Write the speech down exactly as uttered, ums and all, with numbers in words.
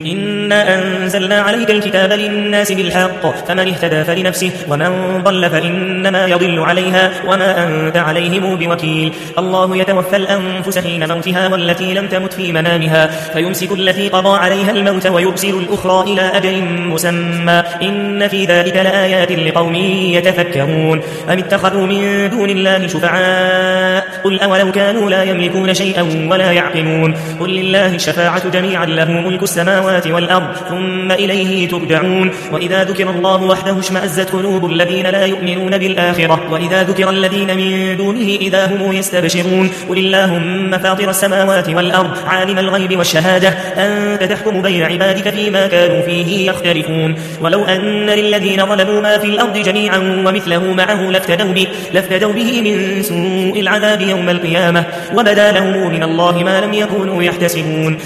إنا أنزلنا عليك الكتاب للناس بالحق فمن اهتدى فلنفسه ومن ضل فإنما يضل عليها وما أنت عليهم بوكيل. الله يتوفى الأنفس حين موتها والتي لم تمت في منامها فيمسك التي قضى عليها الموت ويرسل الأخرى إلى أجل مسمى إن في ذلك لآيات لقوم يتفكرون. أم اتخذوا من دون الله شفعاء قل أولو كانوا لا يملكون شيئا ولا يعقلون قل لله الشفاعة جميعا له ملك السماوات والأرض ثم إليه ترجعون. وإذا ذكر الله وحده اشمأزت قلوب الذين لا يؤمنون بالآخرة وإذا ذكر الذين من دونه إذا هم يستبشرون قل اللهم فاطر السماوات والأرض عالم الغيب والشهادة أنت تحكم بين عبادك فيما كانوا فيه يختلفون. ولو أن للذين ظلموا ما في الأرض جميعا ومثله معه لافتدوا به, لافتدوا به من سوء العذاب يوم القيامة وبدا لهم من الله ما لم يكونوا يحتسبون.